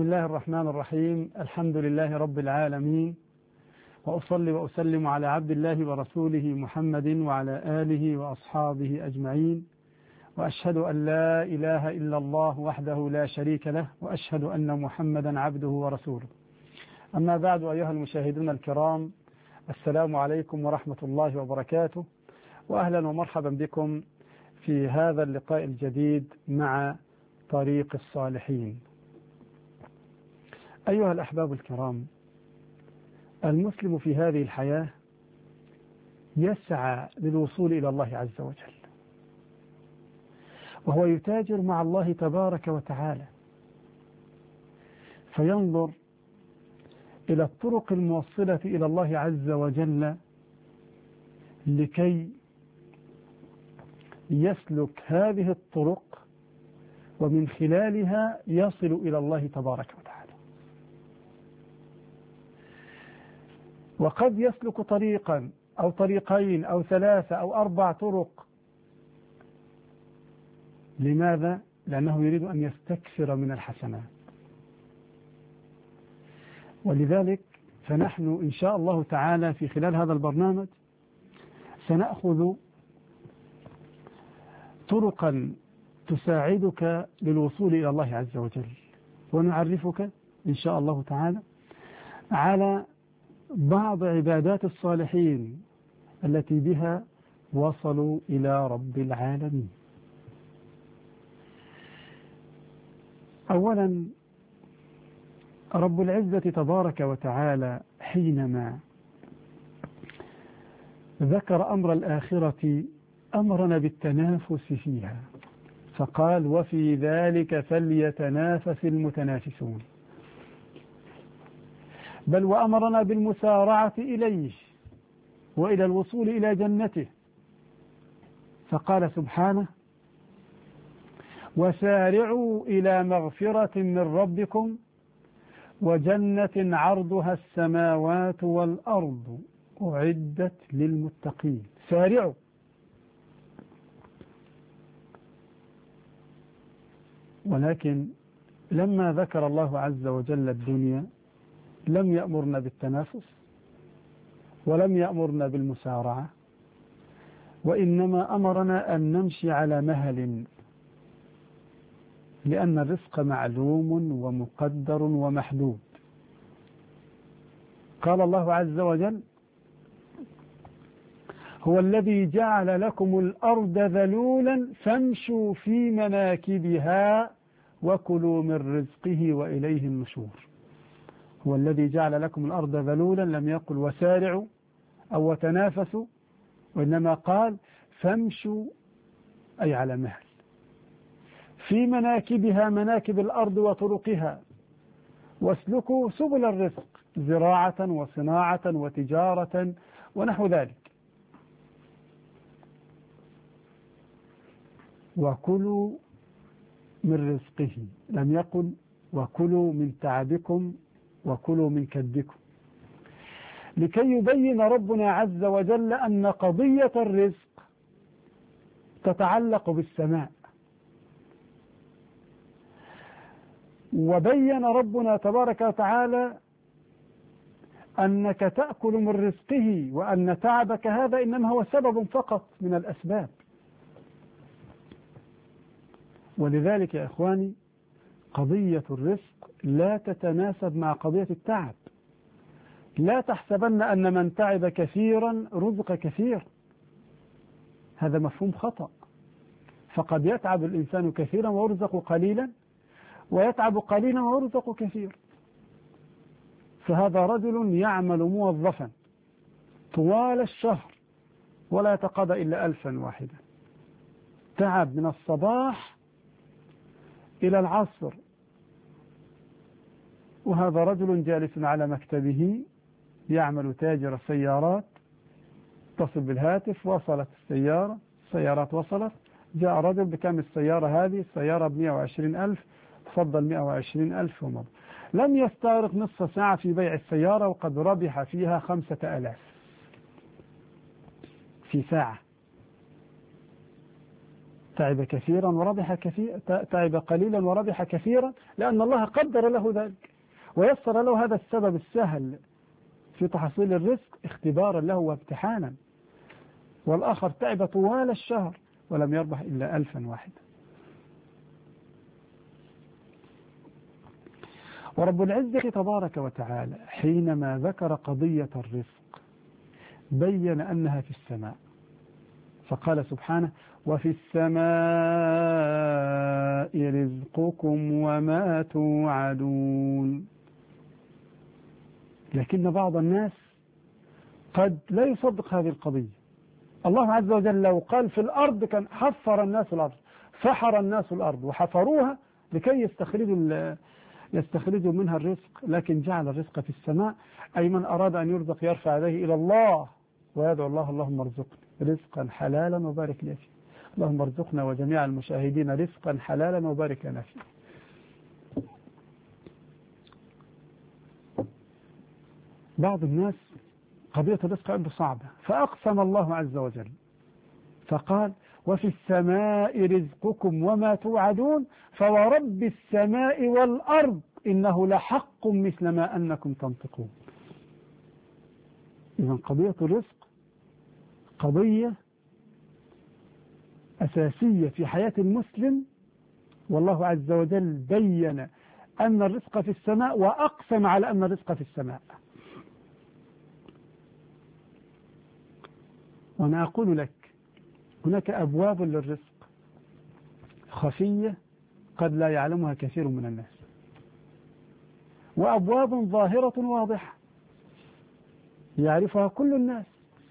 بسم الله الرحمن الرحيم. الحمد لله رب العالمين، وأصلي وأسلم على عبد الله ورسوله محمد وعلى آله وأصحابه أجمعين، وأشهد أن لا إله إلا الله وحده لا شريك له، وأشهد أن محمدا عبده ورسوله. أما بعد، أيها المشاهدون الكرام، السلام عليكم ورحمة الله وبركاته، وأهلا ومرحبا بكم في هذا اللقاء الجديد مع طريق الصالحين. أيها الأحباب الكرام، المسلم في هذه الحياة يسعى للوصول إلى الله عز وجل، وهو يتاجر مع الله تبارك وتعالى، فينظر إلى الطرق الموصلة إلى الله عز وجل لكي يسلك هذه الطرق، ومن خلالها يصل إلى الله تبارك وتعالى. وقد يسلك طريقا أو طريقين أو ثلاثة أو 4 طرق. لماذا؟ لأنه يريد أن يستكثر من الحسنات. ولذلك فنحن إن شاء الله تعالى في خلال هذا البرنامج سنأخذ طرقا تساعدك للوصول إلى الله عز وجل، ونعرفك إن شاء الله تعالى على بعض عبادات الصالحين التي بها وصلوا إلى رب العالمين. أولا، رب العزة تبارك وتعالى حينما ذكر أمر الآخرة أمرنا بالتنافس فيها، فقال: وفي ذلك فليتنافس المتنافسون. بل وأمرنا بالمسارعة إليه وإلى الوصول إلى جنته، فقال سبحانه: وسارعوا إلى مغفرة من ربكم وجنة عرضها السماوات والأرض أعدت للمتقين. سارعوا. ولكن لما ذكر الله عز وجل الدنيا لم يأمرنا بالتنافس ولم يأمرنا بالمسارعة، وإنما أمرنا أن نمشي على مهل، لأن الرزق معلوم ومقدر ومحدود. قال الله عز وجل: هو الذي جعل لكم الأرض ذلولا فامشوا في مناكبها وكلوا من رزقه وإليه النشور. هو الذي جعل لكم الأرض ذلولا، لم يقل وسارعوا أو وتنافسوا، وإنما قال فامشوا، أي على مهل، في مناكبها، مناكب الأرض وطرقها، واسلكوا سبل الرزق، زراعة وصناعة وتجارة ونحو ذلك. وكلوا من رزقه، لم يقل وكلوا من تعبكم وكلوا من كدكم، لكي يبين ربنا عز وجل أن قضية الرزق تتعلق بالسماء. وبين ربنا تبارك وتعالى أنك تأكل من رزقه، وأن تعبك هذا إنما هو سبب فقط من الأسباب. ولذلك يا إخواني، قضية الرزق لا تتناسب مع قضية التعب. لا تحسبن أن من تعب كثيرا رزق كثير، هذا مفهوم خطأ. فقد يتعب الإنسان كثيرا ويرزق قليلا، ويتعب قليلا ويرزق كثير. فهذا رجل يعمل موظفا طوال الشهر ولا يتقاضى إلا 1000 واحدة، تعب من الصباح إلى العصر. وهذا رجل جالس على مكتبه يعمل تاجر السيارات، اتصل بالهاتف، وصلت السيارة، السيارات وصلت، جاء رجل: بكم السيارة هذه؟ السيارة ب120,000، تفضل 120,000 ومضى. لم يستغرق نصف ساعة في بيع السيارة، وقد ربح فيها 5000 في ساعة. تعب كثيرا وربح كثيرا، تعب قليلا وربح كثيرا، لأن الله قدر له ذلك ويسر له هذا السبب السهل في تحصيل الرزق اختبارا له وامتحانا. والآخر تعب طوال الشهر ولم يربح إلا 1000 واحدة. ورب العزة تبارك وتعالى حينما ذكر قضية الرزق بين أنها في السماء، فقال سبحانه: وفي السماء رزقكم وما توعدون. لكن بعض الناس قد لا يصدق هذه القضية. الله عز وجل لو قال في الأرض كان حفر الناس الأرض، فحر الناس الأرض وحفروها لكي يستخرجوا منها الرزق، لكن جعل الرزق في السماء. أي من أراد أن يرزق يرفع يديه إلى الله ويدعو الله: اللهم ارزقني رزقا حلالا وبارك لي فيه، اللهم ارزقنا وجميع المشاهدين رزقا حلالا وبارك لنا فيه. بعض الناس قضية الرزق عنده صعبة، فأقسم الله عز وجل فقال: وفي السماء رزقكم وما توعدون فورب السماء والأرض إنه لحق مثل ما أنكم تنطقون. إذن قضية الرزق قضية أساسية في حياة المسلم، والله عز وجل بين أن الرزق في السماء وأقسم على أن الرزق في السماء. وأنا أقول لك هناك أبواب للرزق خفية قد لا يعلمها كثير من الناس، وأبواب ظاهرة واضحة يعرفها كل الناس،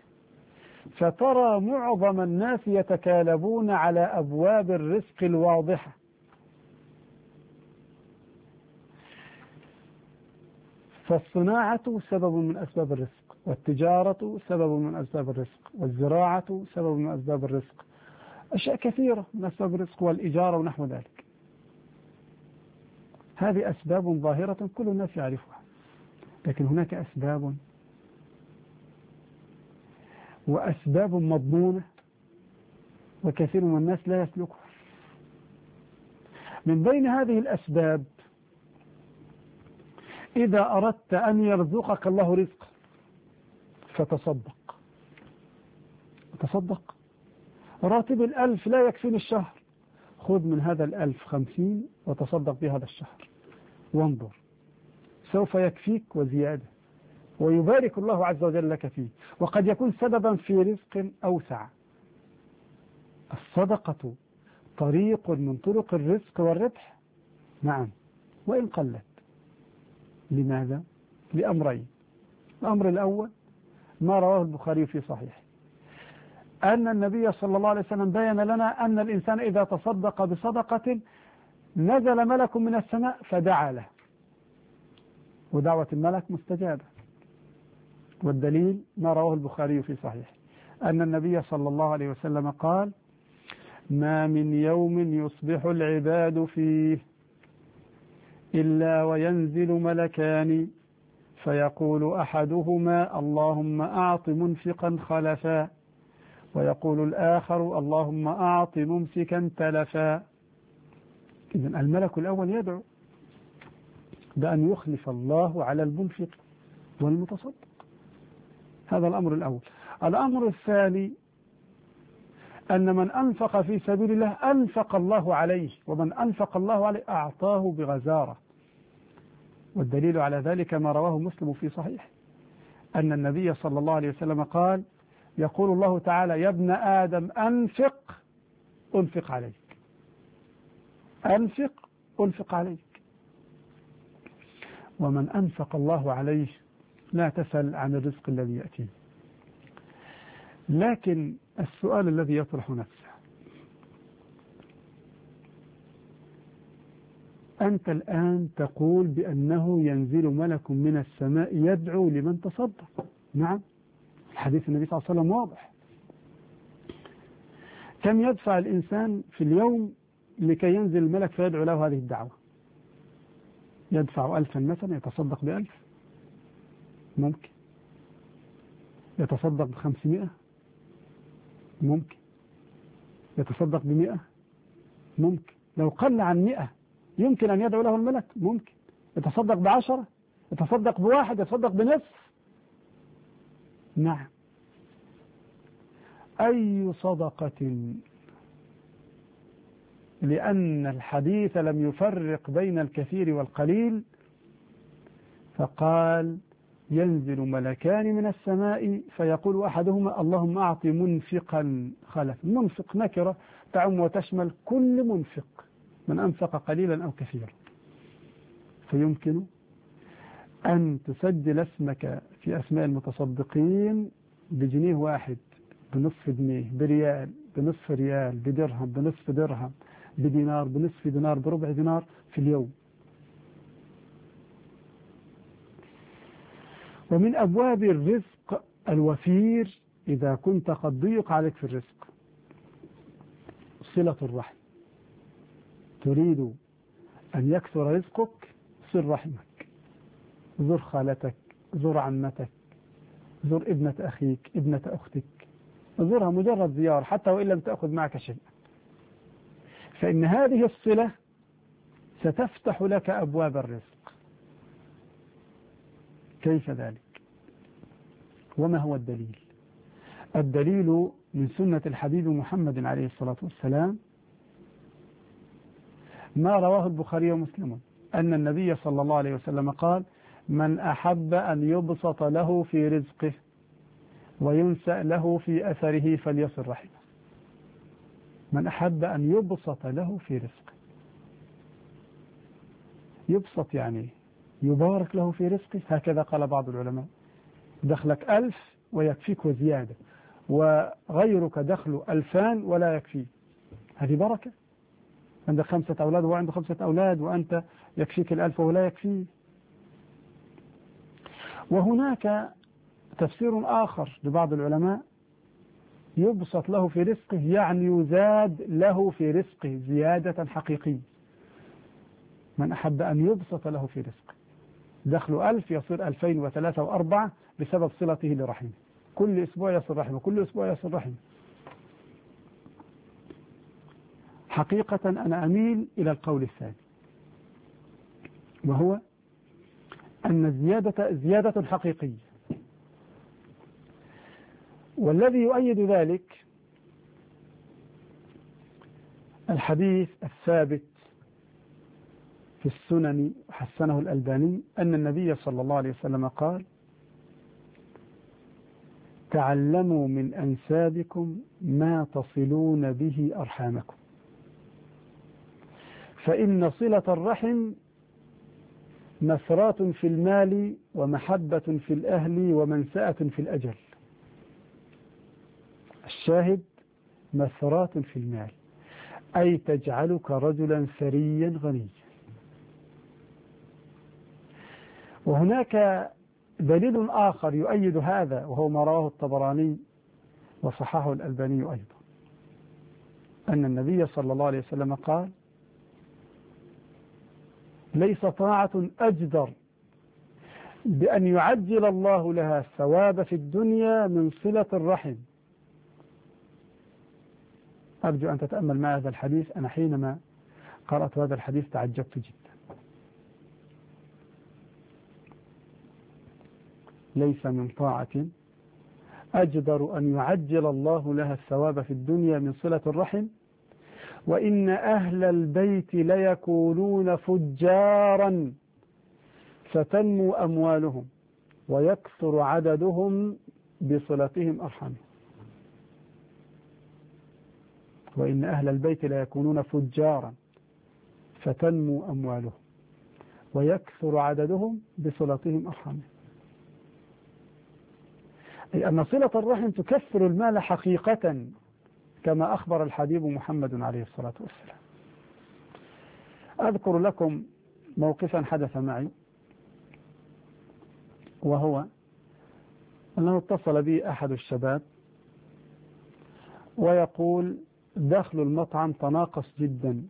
فترى معظم الناس يتكالبون على أبواب الرزق الواضحة. فالصناعة سبب من أسباب الرزق، والتجارة سبب من أسباب الرزق، والزراعة سبب من أسباب الرزق، أشياء كثيرة من أسباب الرزق، والإجارة ونحو ذلك. هذه أسباب ظاهرة كل الناس يعرفها، لكن هناك أسباب وأسباب مضمونة وكثير من الناس لا يسلكها. من بين هذه الأسباب: إذا أردت أن يرزقك الله رزقا فتصدق. تصدق، راتب 1000 لا يكفيني الشهر، خذ من هذا 1000 50 وتصدق بهذا الشهر، وانظر سوف يكفيك وزيادة، ويبارك الله عز وجل لك فيه، وقد يكون سببا في رزق أوسع. الصدقة طريق من طرق الرزق والربح، نعم، وإن قلت. لماذا؟ لأمرين. الأمر الأول ما رواه البخاري في صحيح، أن النبي صلى الله عليه وسلم بين لنا أن الإنسان إذا تصدق بصدقة نزل ملك من السماء فدعا له، ودعوة الملك مستجابة. والدليل ما رواه البخاري في صحيح أن النبي صلى الله عليه وسلم قال: ما من يوم يصبح العباد فيه إلا وينزل ملكان فيقول أحدهما: اللهم أعط منفقا خلفا، ويقول الآخر: اللهم أعط ممسكا تلفا. إذن الملك الأول يدعو بأن يخلف الله على المنفق والمتصدق. هذا الأمر الأول. الأمر الثاني أن من أنفق في سبيل الله أنفق الله عليه، ومن أنفق الله عليه أعطاه بغزارة. والدليل على ذلك ما رواه مسلم في صحيح أن النبي صلى الله عليه وسلم قال: يقول الله تعالى: يا ابن آدم أنفق أنفق عليك، أنفق أنفق عليك. ومن أنفق الله عليه لا تسأل عن الرزق الذي يأتيه. لكن السؤال الذي يطرح نفسه: أنت الآن تقول بأنه ينزل ملك من السماء يدعو لمن تصدق. نعم، الحديث النبي صلى الله عليه وسلم واضح. كم يدفع الإنسان في اليوم لكي ينزل الملك فيدعو له هذه الدعوة؟ يدفع 1000 مثلا، يتصدق ب1000، ممكن يتصدق ب500، ممكن يتصدق ب100، ممكن. لو قل عن 100 يمكن أن يدعو له الملك، ممكن. يتصدق ب10، يتصدق ب1، يتصدق بنصف. نعم. أي صدقة، لأن الحديث لم يفرق بين الكثير والقليل، فقال ينزل ملكان من السماء فيقول أحدهما اللهم أعط منفقا خلف. منفق نكرة تعم وتشمل كل منفق، من أنفق قليلا أو كثيرا. فيمكن أن تسجل اسمك في أسماء المتصدقين بجنيه واحد، بنصف جنيه، بريال، بنصف ريال، بدرهم، بنصف درهم، بدينار، بنصف دينار، بربع دينار في اليوم. ومن أبواب الرزق الوفير إذا كنت قد ضيق عليك في الرزق صلة الرحم. تريد أن يكثر رزقك، صل رحمك، زر خالتك، زر عمتك، زر ابنة أخيك، ابنة أختك، زرها مجرد زيارة حتى وإن لم تأخذ معك شيء، فإن هذه الصلة ستفتح لك أبواب الرزق. كيف ذلك؟ وما هو الدليل؟ الدليل من سنة الحبيب محمد عليه الصلاة والسلام ما رواه البخاري ومسلم أن النبي صلى الله عليه وسلم قال من أحب أن يبسط له في رزقه وينسأ له في أثره فليصل رحمه. من أحب أن يبسط له في رزقه، يبسط يعني يبارك له في رزقه. هكذا قال بعض العلماء، دخلك 1000 ويكفيك وزيادة، وغيرك دخله 2000 ولا يكفيه، هذه بركة. عندك 5 أولاد وهو عنده 5 أولاد، وأنت يكفيك 1000 ولا يكفيه. وهناك تفسير آخر لبعض العلماء، يبسط له في رزقه يعني يزاد له في رزقه زيادة حقيقية. من أحب أن يبسط له في رزقه، دخله 1000 يصير 2000 و3 و4 بسبب صلته لرحمه. كل أسبوع يصل رحمه، كل أسبوع يصل رحمه. حقيقة أنا أميل إلى القول الثاني، وهو أن الزيادة زيادة حقيقية. والذي يؤيد ذلك الحديث الثابت في السنن حسنه الألباني أن النبي صلى الله عليه وسلم قال تعلموا من أنسابكم ما تصلون به أرحامكم، فإن صلة الرحم مسرات في المال ومحبة في الأهل ومنسأة في الأجل. الشاهد مسرات في المال، أي تجعلك رجلا ثريا غنيا. وهناك دليل آخر يؤيد هذا، وهو ما رواه الطبراني وصححه الألباني أيضا، أن النبي صلى الله عليه وسلم قال ليس طاعة أجدر بأن يعجل الله لها الثواب في الدنيا من صلة الرحم. أرجو أن تتأمل مع هذا الحديث. أنا حينما قرأت هذا الحديث تعجبت جدا. ليس من طاعة أجدر أن يعجل الله لها الثواب في الدنيا من صلة الرحم، وإن أهل البيت ليكونون فجارا فتنمو أموالهم ويكثر عددهم بصلتهم أرحامهم. وإن أهل البيت ليكونون فجارا فتنمو أموالهم ويكثر عددهم بصلتهم أرحامهم، أي أن صلة الرحم تكثر المال حقيقة كما أخبر الحبيب محمد عليه الصلاة والسلام. أذكر لكم موقفا حدث معي، وهو أنه اتصل بي أحد الشباب ويقول دخل المطعم تناقص جدا.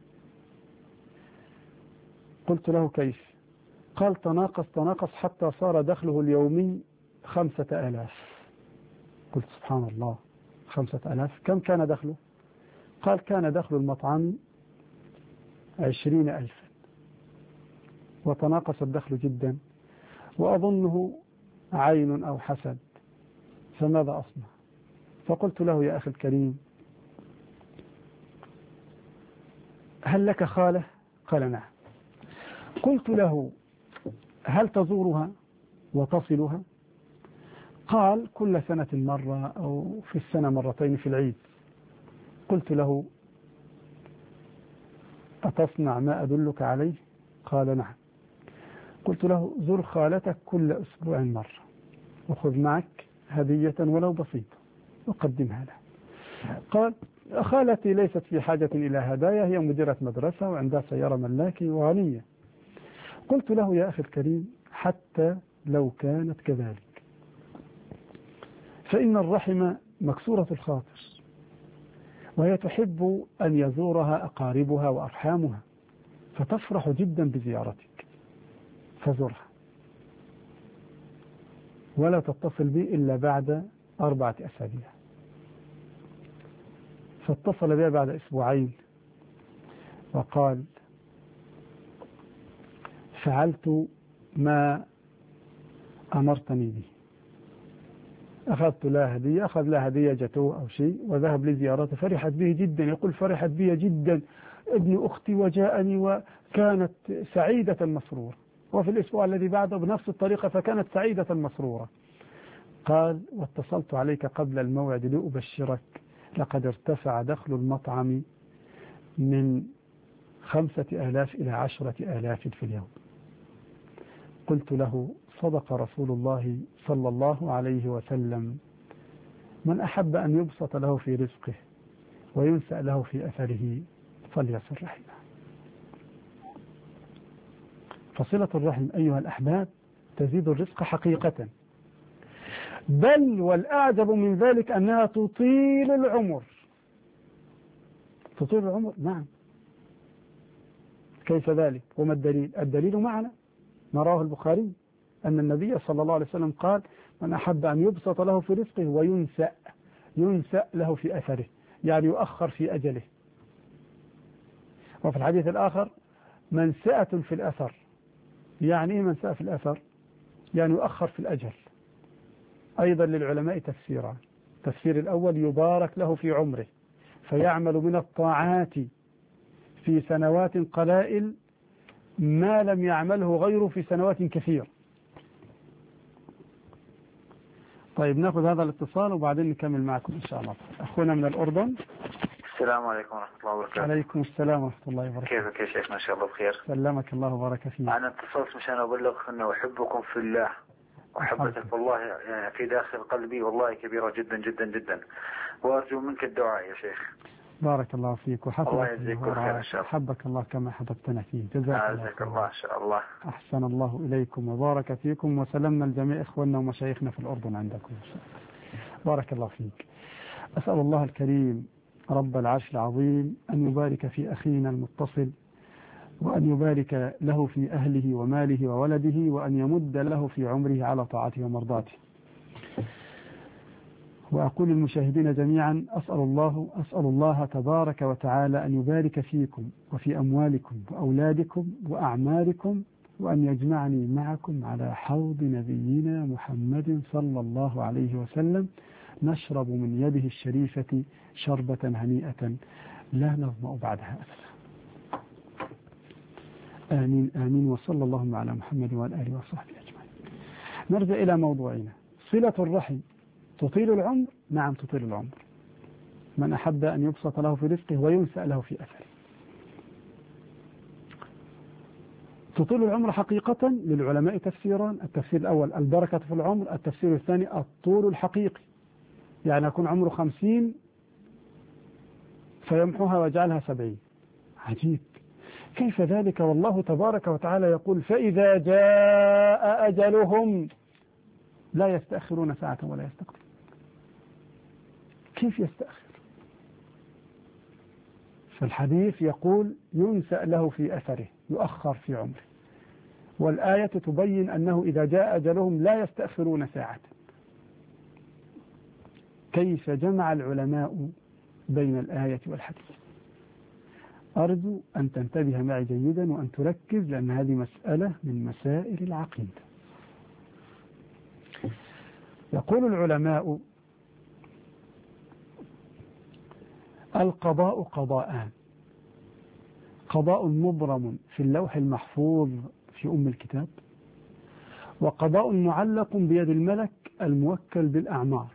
قلت له كيف؟ قال تناقص حتى صار دخله اليومي 5000. قلت سبحان الله، 5000 كم كان دخله؟ قال كان دخل المطعم 20,000 وتناقص الدخل جدا وأظنه عين أو حسد، فماذا أصنع؟ فقلت له يا أخي الكريم هل لك خالة؟ قال نعم. قلت له هل تزورها وتصلها؟ قال كل سنة مرة أو في السنة مرتين في العيد. قلت له أتصنع ما أدلك عليه؟ قال نعم. قلت له زر خالتك كل أسبوع مرة وخذ معك هدية ولو بسيطة وقدمها له. قال خالتي ليست في حاجة إلى هدايا، هي مديرة مدرسة وعندها سيارة ملاكي وغنية. قلت له يا أخي الكريم حتى لو كانت كذلك فإن الرحم مكسورة الخاطر، وهي تحب أن يزورها أقاربها وأرحامها، فتفرح جدا بزيارتك، فزرها ولا تتصل بي إلا بعد 4 أسابيع. فاتصل بي بعد 2 أسبوع وقال فعلت ما أمرتني به، أخذت لها هدية، أخذ لها هدية جاتوه أو شيء وذهب لزيارته، فرحت به جدا. يقول فرحت بي جدا ابن أختي وجاءني وكانت سعيدة مسرورة. وفي الأسبوع الذي بعده بنفس الطريقة فكانت سعيدة مسرورة. قال واتصلت عليك قبل الموعد لأبشرك لقد ارتفع دخل المطعم من 5,000 إلى 10,000 في اليوم. قلت له صدق رسول الله صلى الله عليه وسلم من أحب أن يبسط له في رزقه وينسأ له في أثره فليصل رحمه. فصلة الرحم أيها الأحباب تزيد الرزق حقيقة، بل والأعجب من ذلك أنها تطيل العمر. تطيل العمر نعم. كيف ذلك؟ وما الدليل؟ الدليل معنا ما رواه البخاري أن النبي صلى الله عليه وسلم قال من أحب أن يبسط له في رزقه ينسأ له في أثره، يعني يؤخر في أجله. وفي الحديث الآخر منسأة في الأثر. يعني إيه منسأة في الأثر؟ يعني يؤخر في الأجل. أيضا للعلماء تفسيران: التفسير الأول يبارك له في عمره فيعمل من الطاعات في سنوات قلائل ما لم يعمله غيره في سنوات كثير. طيب ناخذ هذا الاتصال وبعدين نكمل معكم إن شاء الله. أخونا من الأردن. السلام عليكم ورحمة الله وبركاته. عليكم السلام ورحمة الله وبركاته. كيفك يا شيخ؟ ما شاء الله بخير. سلمك الله وبارك فيك. أنا اتصلت مشان أبلغ أنه أحبكم في الله، وحبتك والله في داخل قلبي والله كبيرة جدا جدا جدا، وأرجو منك الدعاء يا شيخ. بارك الله فيك وحفظك الله يجزيك كل خير إن شاء الله. حبك الله كما حببتنا فيه. جزاك الله إن شاء الله. أحسن الله إليكم وبارك فيكم وسلمنا الجميع إخواننا ومشايخنا في الأردن عندكم. بارك الله فيك. أسأل الله الكريم رب العرش العظيم أن يبارك في أخينا المتصل، وأن يبارك له في أهله وماله وولده، وأن يمد له في عمره على طاعته ومرضاته. وأقول للمشاهدين جميعا أسأل الله تبارك وتعالى أن يبارك فيكم وفي أموالكم وأولادكم وأعمالكم، وأن يجمعني معكم على حوض نبينا محمد صلى الله عليه وسلم نشرب من يده الشريفة شربة هنيئة لا نظمأ بعدها أبدا. آمين آمين. وصلى اللهم على محمد وعلى آله وصحبه أجمعين. نرجع إلى موضوعنا. صلة الرحم تطيل العمر؟ نعم تطيل العمر. من أحب أن يبسط له في رزقه وينسأ له في أثره. تطيل العمر حقيقة للعلماء تفسيران: التفسير الأول البركة في العمر، التفسير الثاني الطول الحقيقي، يعني يكون عمره 50 فيمحوها ويجعلها 70. عجيب، كيف ذلك؟ والله تبارك وتعالى يقول فإذا جاء أجلهم لا يستأخرون ساعة ولا يستقدمون. كيف يستأخر؟ فالحديث يقول ينسأ له في أثره، يؤخر في عمره، والآية تبين أنه إذا جاء أجلهم لا يستأخرون ساعة. كيف جمع العلماء بين الآية والحديث؟ أرجو أن تنتبه معي جيدا وأن تركز، لأن هذه مسألة من مسائل العقيدة. يقول العلماء: القضاء قضاءان: قضاء مبرم في اللوح المحفوظ في أم الكتاب، وقضاء معلق بيد الملك الموكل بالأعمار.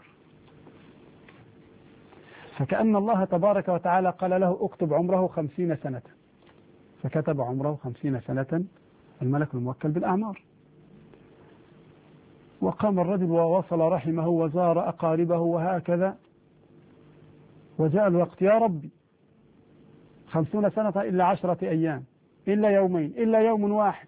فكأن الله تبارك وتعالى قال له: اكتب عمره 50 سنة، فكتب عمره 50 سنة الملك الموكل بالأعمار. وقام الرجل ووصل رحمه وزار أقاربه وهكذا، وجاء الوقت: يا ربي 50 سنة إلا 10 أيام، إلا يومين، إلا يوم واحد،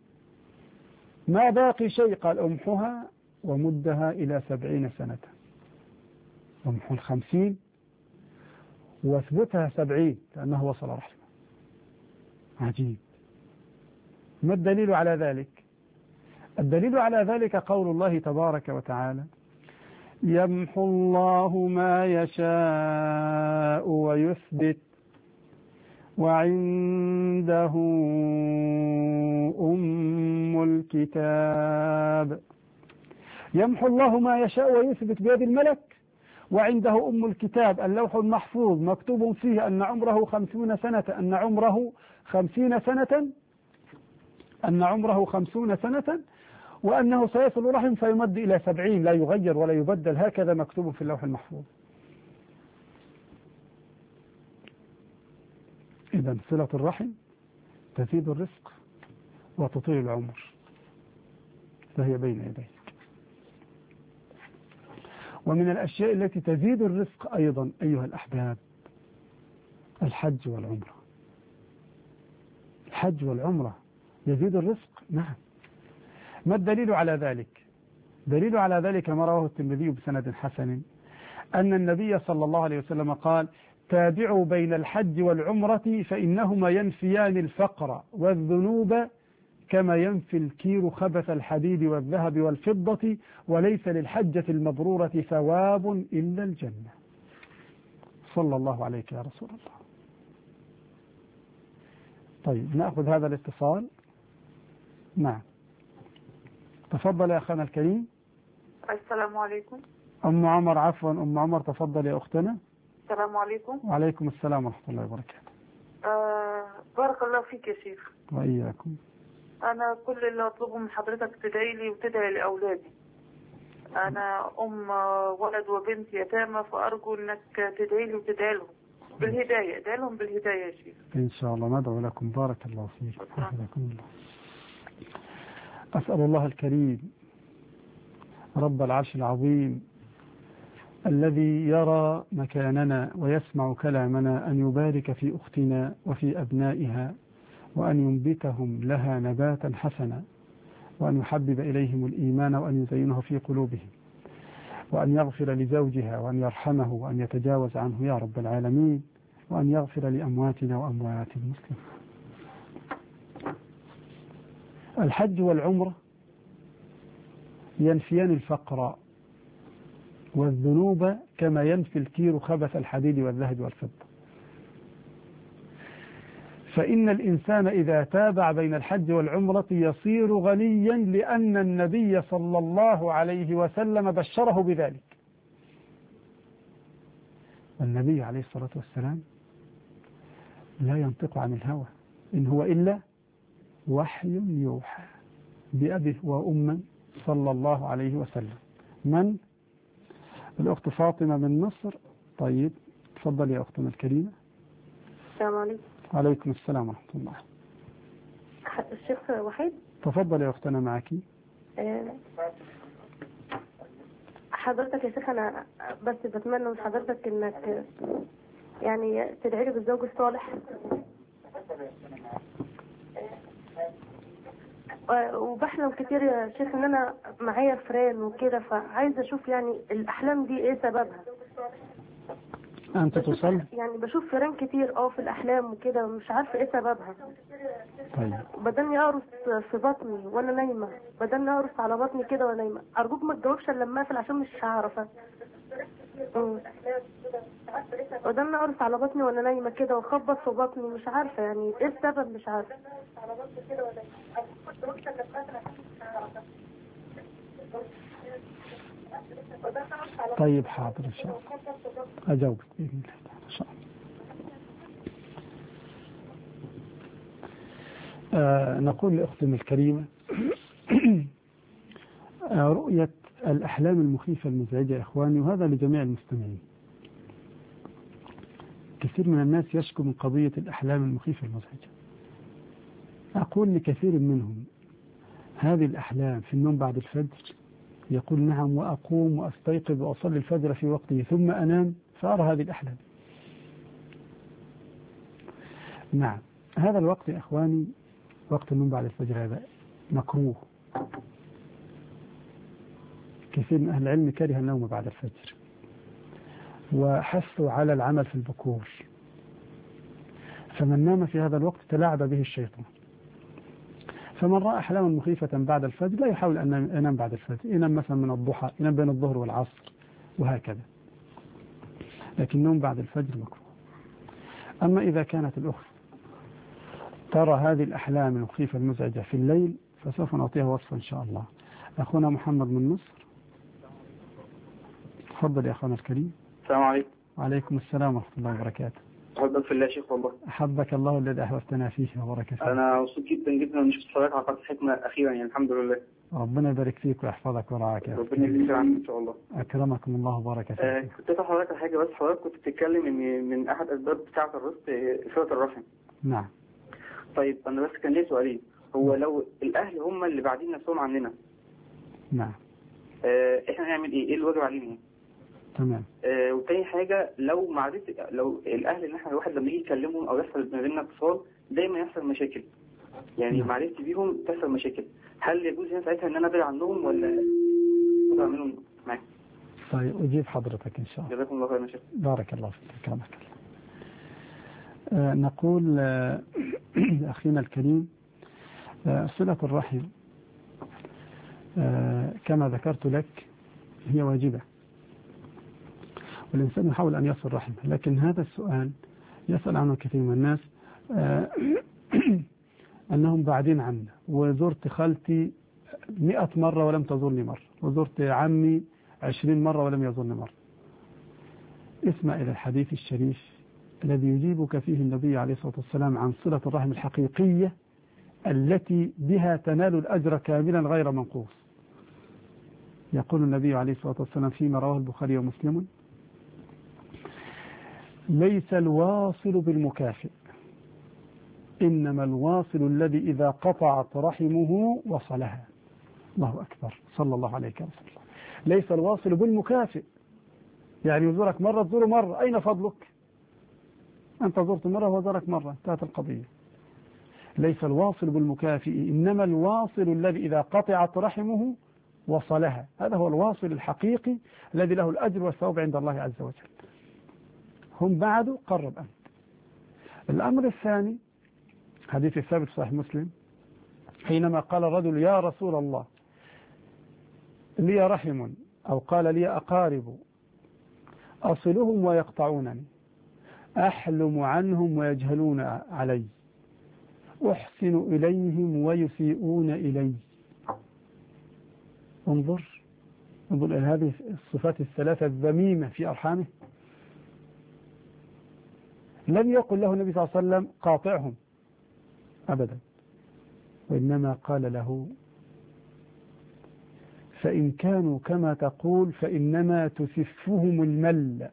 ما باقي شيء. قال: أمحها ومدها إلى 70 سنة. أمحو 50 واثبتها 70 لأنه وصل رحمه. عجيب. ما الدليل على ذلك؟ الدليل على ذلك قول الله تبارك وتعالى: يمحو الله ما يشاء ويثبت وعنده أم الكتاب. يمحو الله ما يشاء ويثبت بيد الملك، وعنده أم الكتاب اللوح المحفوظ مكتوب فيه أن عمره 50 سنة، أن عمره 50 سنة، أن عمره 50 سنة، وأنه سيصل رحم فيمد إلى 70، لا يغير ولا يبدل، هكذا مكتوب في اللوح المحفوظ. إذن صلة الرحم تزيد الرزق وتطيل العمر، فهي بين يديك. ومن الأشياء التي تزيد الرزق أيضا أيها الأحباب الحج والعمرة. الحج والعمرة يزيد الرزق، نعم. ما الدليل على ذلك؟ دليل على ذلك ما رواه الترمذي بسند حسن أن النبي صلى الله عليه وسلم قال: تابعوا بين الحج والعمرة فإنهما ينفيان الفقر والذنوب كما ينفي الكير خبث الحديد والذهب والفضة، وليس للحجة المبرورة ثواب إلا الجنة. صلى الله عليك يا رسول الله. طيب، نأخذ هذا الاتصال. نعم، تفضل يا أخانا الكريم. السلام عليكم. أم عمر، عفوا أم عمر، تفضل يا أختنا. السلام عليكم. وعليكم السلام ورحمة الله وبركاته. بارك الله فيك يا شيخ. وإياكم. أنا كل اللي أطلبه من حضرتك تدعي لي وتدعي لأولادي. أنا أم ولد وبنت يتامى، فأرجو أنك تدعي لي وتدعي لهم بالهداية. ادعي لهم بالهداية يا شيخ. إن شاء الله ندعو لكم. بارك الله فيك. حفظكم الله. أسأل الله الكريم رب العرش العظيم الذي يرى مكاننا ويسمع كلامنا أن يبارك في أختنا وفي أبنائها، وأن ينبتهم لها نباتا حسنا، وأن يحبب إليهم الإيمان وأن يزينه في قلوبهم، وأن يغفر لزوجها وأن يرحمه وأن يتجاوز عنه يا رب العالمين، وأن يغفر لأمواتنا وأموات المسلمين. الحج والعمرة ينفيان الفقر والذنوب كما ينفي الكير خبث الحديد والذهب والفضة. فإن الإنسان إذا تابع بين الحج والعمرة يصير غنيا، لأن النبي صلى الله عليه وسلم بشره بذلك. والنبي عليه الصلاة والسلام لا ينطق عن الهوى، إن هو إلا وحي يوحى، بأبيه وأمه صلى الله عليه وسلم. من؟ الأخت فاطمة من مصر. طيب، تفضل يا أختنا الكريمة. السلام عليكم. وعليكم السلام ورحمة الله. الشيخ وحيد. تفضل يا أختنا معك. حضرتك يا شيخ، أنا بس بتمنى من حضرتك إنك يعني تدعي لي بالزوج الصالح، وبحلم كتير يا شيخ إن أنا معايا فران وكده، فعايزة أشوف يعني الأحلام دي إيه سببها. أنت تصل؟ يعني بشوف فيران كتير في الأحلام وكده، مش عارفة إيه سببها. طيب. بدلني أقرص في بطني وأنا نايمة، بدلني أقرص على بطني كده وأنا نايمة. أرجوك ما تجاوبش إلا لما أقفل عشان مش هعرف. ودمنا قرص على بطني وانا نايمه كده وخبط في بطني، مش عارفه يعني ايه السبب، مش عارفه. طيب حاضر إن شاء الله أجاوبك بإذن الله إن شاء الله. نقول لأختنا الكريمة رؤية الأحلام المخيفة المزعجة يا إخواني، وهذا لجميع المستمعين. كثير من الناس يشكو من قضية الأحلام المخيفة المزعجة. أقول لكثير منهم هذه الأحلام في النوم بعد الفجر، يقول نعم، وأقوم وأستيقظ وأصلي الفجر في وقته ثم أنام فأرى هذه الأحلام. نعم، هذا الوقت يا إخواني وقت النوم بعد الفجر هذا مكروه. كثير من أهل العلم كره النوم بعد الفجر وحثوا على العمل في البكور، فمن نام في هذا الوقت تلاعب به الشيطان. فمن رأى أحلاما مخيفة بعد الفجر لا يحاول أن ينام بعد الفجر، ينام مثلا من الضحى، ينام بين الظهر والعصر وهكذا، لكن النوم بعد الفجر مكروه. أما إذا كانت الأخت ترى هذه الأحلام المخيفة المزعجة في الليل فسوف نعطيها وصفة إن شاء الله. أخونا محمد من مصر، تفضل يا أخونا الكريم. السلام عليكم. وعليكم السلام ورحمة الله وبركاته. أحبك في الله يا شيخ والله. أحبك الله الذي أحببتنا فيه وبارك فيك. أنا مبسوط جدا جدا إني شفت حضرتك على قناة الحكمة أخيرا، يعني الحمد لله. ربنا يبارك فيك ويحفظك ورعاك يا أخي. ربنا يجزيك عنك إن شاء الله. أكرمكم الله وبارك فيك. كنت أسأل حضرتك حاجة بس. حضرتك كنت بتتكلم إن من أحد أسباب بتاعة الرزق صلة الرحم. نعم. طيب أنا بس كان لي سؤالين. هو لو الأهل هم اللي بعدين نفسهم عننا. نعم. إحنا هنعمل إيه؟ إيه الواجب علينا؟ تمام. وتاني حاجة، لو لو الأهل اللي إحنا الواحد لما يجي يكلمهم أو يحصل ما بيننا اتصال دايما يحصل مشاكل، يعني معرفتي بيهم تحصل مشاكل، هل يجوز هنا ساعتها إن أنا أبعد عنهم ولا أعملهم معاك؟ طيب أجيب حضرتك إن شاء الله. جزاكم الله خير يا شيخ. بارك الله فيك. أكرمك الله. نقول أخينا الكريم صلة الرحم كما ذكرت لك هي واجبة، والإنسان يحاول أن يصل رحمه، لكن هذا السؤال يسأل عنه كثير من الناس أنهم بعدين عنا، وزرت خالتي 100 مرة ولم تزورني مرة، وزرت عمي 20 مرة ولم يزورني مرة. اسمع إلى الحديث الشريف الذي يجيبك فيه النبي عليه الصلاة والسلام عن صلة الرحم الحقيقية التي بها تنال الأجر كاملا غير منقوص. يقول النبي عليه الصلاة والسلام فيما رواه البخاري ومسلم: ليس الواصل بالمكافئ، إنما الواصل الذي إذا قطعت رحمه وصلها. الله أكبر، صلى الله عليه وسلم. ليس الواصل بالمكافئ، يعني يزورك مرة تزوره مرة، أين فضلك؟ أنت زرت مرة وزارك مرة، انتهت القضية. ليس الواصل بالمكافئ، إنما الواصل الذي إذا قطعت رحمه وصلها. هذا هو الواصل الحقيقي الذي له الأجر والثواب عند الله عز وجل. هم بعدوا قرب أنت. الأمر الثاني حديث الثابت صحيح مسلم حينما قال الرجل: يا رسول الله، لي رحم، أو قال: لي أقارب أصلهم ويقطعونني، أحلم عنهم ويجهلون علي، أحسن إليهم ويسيئون إلي. انظر إلى هذه الصفات الثلاثة الذميمة في أرحامه. لم يقل له النبي صلى الله عليه وسلم قاطعهم أبدا، وإنما قال له: فإن كانوا كما تقول فإنما تسفهم المل.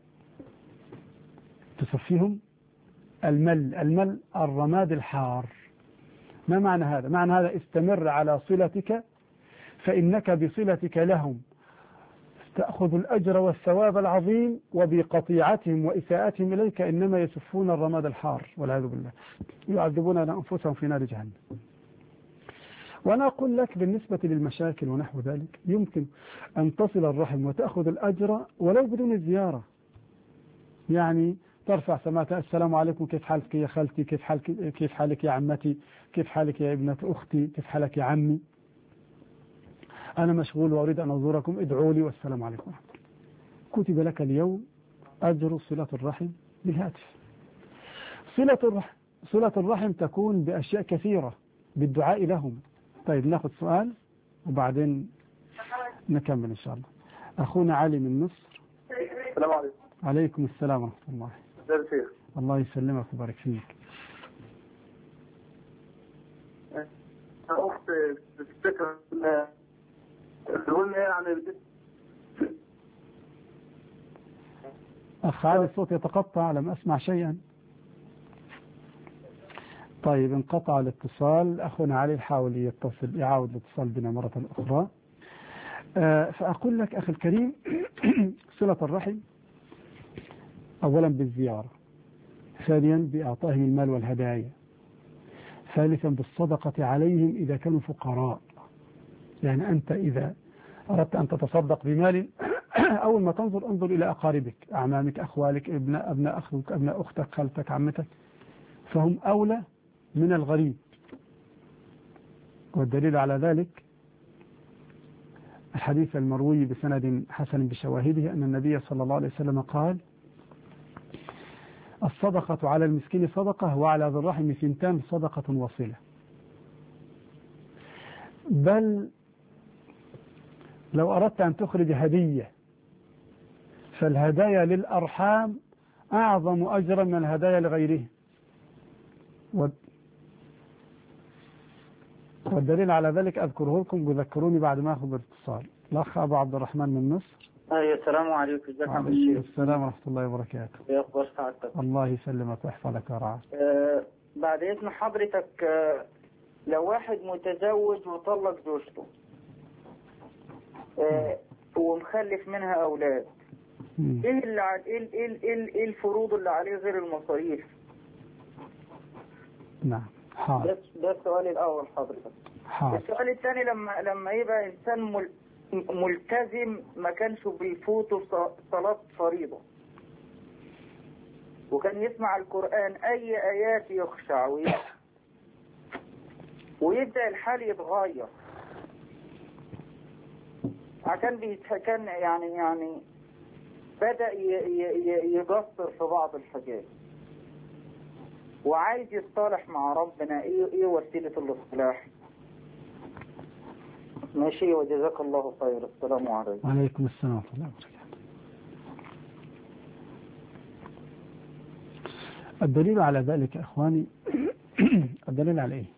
تسفهم المل. المل الرماد الحار. ما معنى هذا؟ معنى هذا: استمر على صلتك، فإنك بصلتك لهم تأخذ الأجر والثواب العظيم، وبقطيعتهم وإساءتهم إليك إنما يسفون الرماد الحار والعياذ بالله، يعذبون أنفسهم في نار جهنم. وأنا أقول لك بالنسبة للمشاكل ونحو ذلك يمكن أن تصل الرحم وتأخذ الأجر ولو بدون زيارة. يعني ترفع سماعة: السلام عليكم، كيف حالك يا خالتي، كيف حالك يا عمتي، كيف حالك يا ابنة أختي، كيف حالك يا عمي، أنا مشغول وأريد أن أزوركم، ادعوا لي، والسلام عليكم ورحمة الله. كتب لك اليوم أجر صلة الرحم بالهاتف. صلة الرحم تكون بأشياء كثيرة، بالدعاء لهم. طيب ناخذ سؤال وبعدين نكمل إن شاء الله. أخونا علي من مصر. السلام عليكم. عليكم السلام ورحمة الله. ازيك يا شيخ؟ الله يسلمك ويبارك فيك. أخت بتفتكر قلنا يعني أخ علي الصوت يتقطع، لم أسمع شيئا. طيب انقطع الاتصال. أخونا علي حاول يعاود الاتصال بنا مرة أخرى. فأقول لك أخي الكريم، صلة الرحم أولا بالزيارة، ثانيا بإعطائهم المال والهدايا، ثالثا بالصدقة عليهم إذا كانوا فقراء. يعني أنت إذا أردت أن تتصدق بمال، أول ما انظر إلى أقاربك، أعمامك، أخوالك، أبناء أخوك، أبناء أختك، خالتك، عمتك، فهم أولى من الغريب. والدليل على ذلك الحديث المروي بسند حسن بشواهده أن النبي صلى الله عليه وسلم قال: الصدقة على المسكين صدقة، وعلى ذي الرحم ثنتان، صدقة وصلة. بل لو أردت أن تخرج هدية فالهدايا للأرحام أعظم أجرا من الهدايا لغيره. والدليل على ذلك أذكره لكم وذكروني بعد ما أخذ الاتصال. الأخ أبو عبد الرحمن من مصر. أيوة السلام عليكم. ازيك يا عم الشيخ؟ السلام ورحمة الله وبركاته. ايه أخبار سعادتك؟ الله يسلمك ويحفظك ورعاك. بعد إذن حضرتك، لو واحد متزوج وطلق زوجته ومخلف منها أولاد، إيه الفروض اللي عليه غير المصاريف؟ نعم حاضر. ده السؤال الأول حضرتك. حاضر. السؤال الثاني، لما يبقى إنسان ملتزم ما كانش بيفوته صلاة فريضة وكان يسمع القرآن أي آيات يخشع ويبدأ الحال يتغير، كان يعني بدأ يقصر في بعض الحاجات وعايز يصطلح مع ربنا، ايه وسيلة الاصطلاح؟ ماشي، وجزاك الله خير. السلام عليكم. وعليكم السلام ورحمة الله وبركاته. الدليل على ذلك يا إخواني، الدليل على إيه؟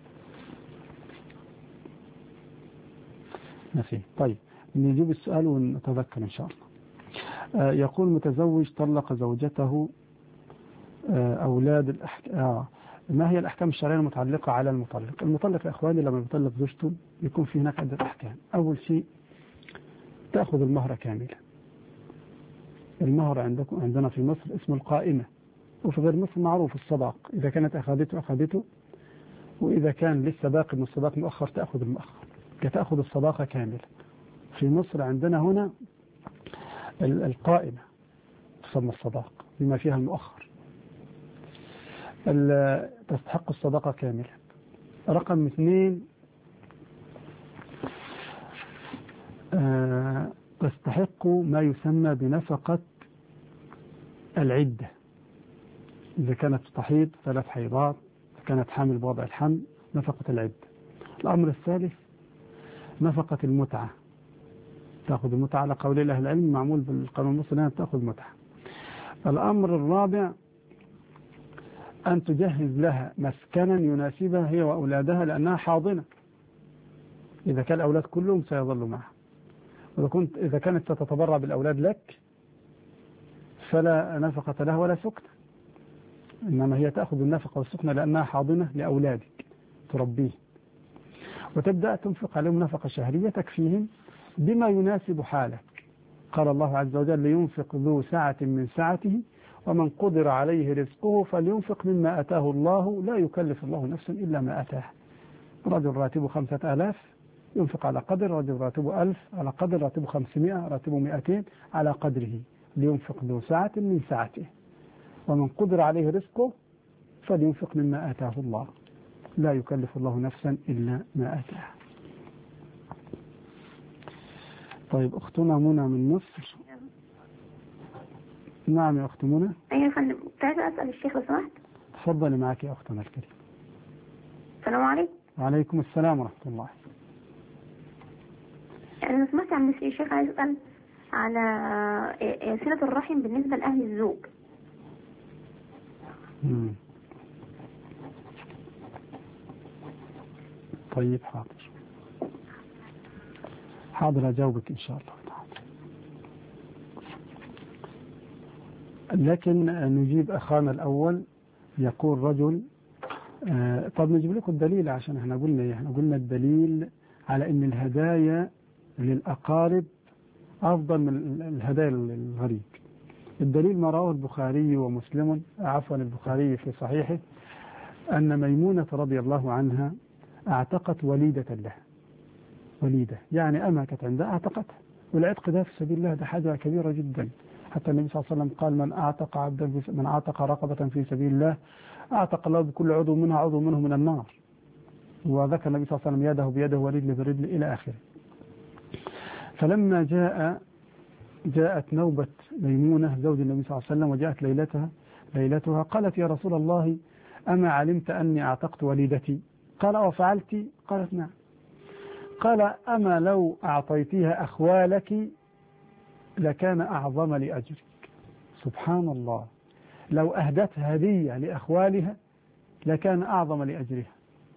نسي. طيب نجيب السؤال ونتذكر إن شاء الله. يقول متزوج طلق زوجته، أولاد ما هي الأحكام الشرعية المتعلقة على المطلق؟ المطلق يا إخواني لما يطلق زوجته يكون في هناك عدة أحكام. أول شيء تأخذ المهر كاملا. المهر عندنا في مصر اسمه القائمة، وفي غير مصر معروف الصداق. إذا كانت أخذته، وإذا كان لسه باقي من الصداق مؤخر تأخذ المؤخر، تأخذ الصداقة كاملة. في مصر عندنا هنا القائمة تسمى الصداق بما فيها المؤخر، تستحق الصداقة كاملة. رقم 2 تستحق ما يسمى بنفقة العدة، إذا كانت تحيض 3 حيضات، إذا كانت حامل بوضع الحمل، نفقة العدة. الأمر الثالث نفقة المتعة، تأخذ المتعة على قول أهل العلم، معمول بالقانون المصري تأخذ متعة. الأمر الرابع أن تجهز لها مسكنا يناسبها هي وأولادها لأنها حاضنة، إذا كان الأولاد كلهم سيظلوا معها. إذا كانت تتبرع بالأولاد لك فلا نفقة لها ولا سكنة، إنما هي تأخذ النفقة والسكنة لأنها حاضنة لأولادك تربيه، وتبدأ تنفق عليهم نفقة شهرية تكفيهم بما يناسب حالك. قال الله عز وجل: لينفق ذو سعة من سعته ومن قدر عليه رزقه فلينفق مما أتاه الله لا يكلف الله نفسا إلا ما أتاه. رجل راتبه 5000 ينفق على قدر، رجل راتبه 1000 على قدر، راتبه 500، راتبه 200 على قدره. لينفق ذو سعة من سعته ومن قدر عليه رزقه فلينفق مما آتاه الله لا يكلف الله نفسا إلا ما آتاه. طيب أختنا منى من مصر. نعم يا أخت منى. أيوة يا فندم، كنت عايزة أسأل الشيخ لو سمحت. تفضلي معك يا أختنا الكريم. السلام عليكم. وعليكم السلام ورحمة الله. أنا سمعت عن الشيخ، عايز أسأل على صلة الرحم بالنسبة لأهل الزوج. طيب حاضر أجاوبك إن شاء الله تعالى. لكن نجيب أخانا الأول. يقول رجل طب نجيب لكم الدليل، عشان احنا قلنا الدليل على ان الهدايا للأقارب أفضل من الهدايا للغريب. الدليل ما رواه البخاري ومسلم، عفوا البخاري في صحيحه، أن ميمونة رضي الله عنها اعتقت وليدة لها. وليدة يعني أما كانت عندها اعتقتها، والعتق ده في سبيل الله ده حاجة كبيرة جدا. حتى النبي صلى الله عليه وسلم قال من اعتق رقبة في سبيل الله اعتق الله بكل عضو منه من النار. وذكر النبي صلى الله عليه وسلم يده بيده ورجل برجل إلى آخره. فلما جاءت نوبة ميمونة زوج النبي صلى الله عليه وسلم وجاءت ليلتها قالت يا رسول الله أما علمت أني اعتقت وليدتي؟ قال وفعلت؟ قالت نعم. قال أما لو أعطيتيها أخوالك لكان أعظم لأجرك. سبحان الله، لو أهدت هدية لأخوالها لكان أعظم لأجرها.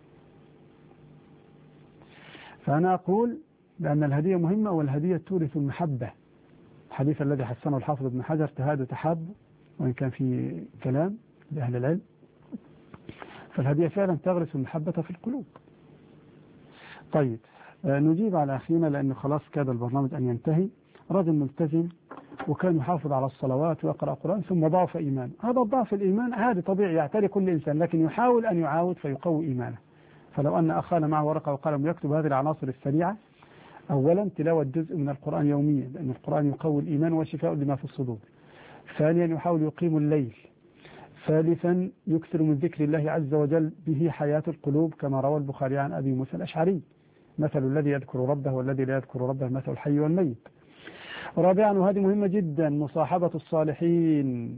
فأنا أقول بأن الهدية مهمة، والهدية تورث المحبة. الحديث الذي حسنه الحافظ ابن حجر تهاد تحب، وإن كان في كلام لأهل العلم، فالهدية فعلا تغرس المحبة في القلوب. طيب نجيب على أخينا لأنه خلاص كاد البرنامج أن ينتهي. رجل ملتزم وكان يحافظ على الصلوات ويقرأ قرآن ثم ضعف إيمان. هذا الضعف الإيمان عادي طبيعي يعتري كل إنسان، لكن يحاول أن يعاود فيقوي إيمانه. فلو أن أخانا معه ورقة وقلم يكتب هذه العناصر السريعة: أولا تلاوة جزء من القرآن يوميا، لأن القرآن يقوي الإيمان وشفاء لما في الصدور. ثانيا يحاول يقيم الليل. ثالثا يكثر من ذكر الله عز وجل به حياة القلوب، كما روى البخاري عن أبي موسى الأشعري: مثل الذي يذكر ربه والذي لا يذكر ربه مثل الحي والميت. رابعا وهذه مهمة جدا: مصاحبة الصالحين.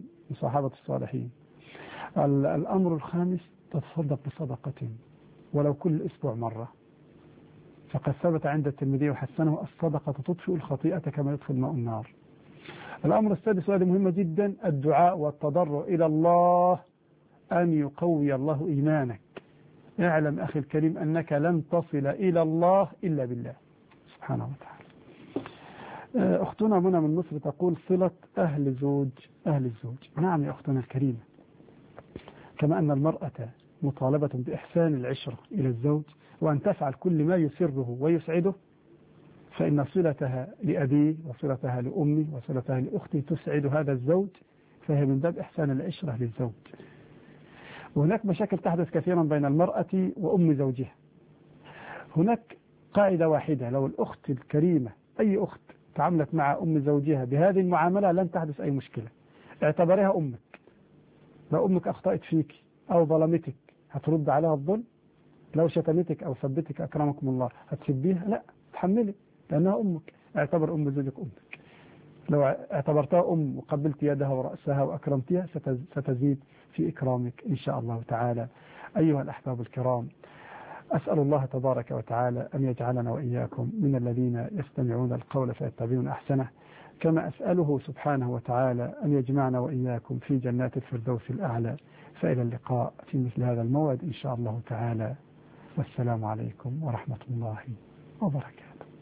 الأمر الخامس: تتصدق بصدقة ولو كل أسبوع مرة، فقد ثبت عند الترمذي وحسنه: الصدقة تطفئ الخطيئة كما يطفئ الماء النار. الأمر السادس وهذه مهمة جدا: الدعاء والتضرع إلى الله أن يقوي الله إيمانك. اعلم أخي الكريم أنك لن تصل إلى الله إلا بالله سبحانه وتعالى. أختنا منى من مصر تقول: صلة أهل الزوج. نعم يا أختنا الكريمة، كما أن المرأة مطالبة بإحسان العشرة إلى الزوج وأن تفعل كل ما يسره ويسعده، فإن صلتها لأبيه وصلتها لأمه وصلتها لأخته تسعد هذا الزوج، فهي من باب إحسان العشرة للزوج. وهناك مشاكل تحدث كثيرا بين المرأة وأم زوجها. هناك قاعدة واحدة: لو الأخت الكريمة أي أخت تعاملت مع أم زوجها بهذه المعاملة لن تحدث أي مشكلة. اعتبريها أمك. لو أمك أخطأت فيك أو ظلمتك هترد عليها الظلم؟ لو شتمتك أو سبتك أكرمكم الله هتسبيها؟ لا، تحملي، لأنها أمك. اعتبر أم زوجك أمك. لو اعتبرتها أم وقبلت يدها ورأسها وأكرمتها ستزيد في إكرامك إن شاء الله تعالى. أيها الأحباب الكرام، أسأل الله تبارك وتعالى أن يجعلنا وإياكم من الذين يستمعون القول فيتبعون أحسنه، كما أسأله سبحانه وتعالى أن يجمعنا وإياكم في جنات الفردوس الأعلى. فإلى اللقاء في مثل هذا الموعد إن شاء الله تعالى، والسلام عليكم ورحمة الله وبركاته.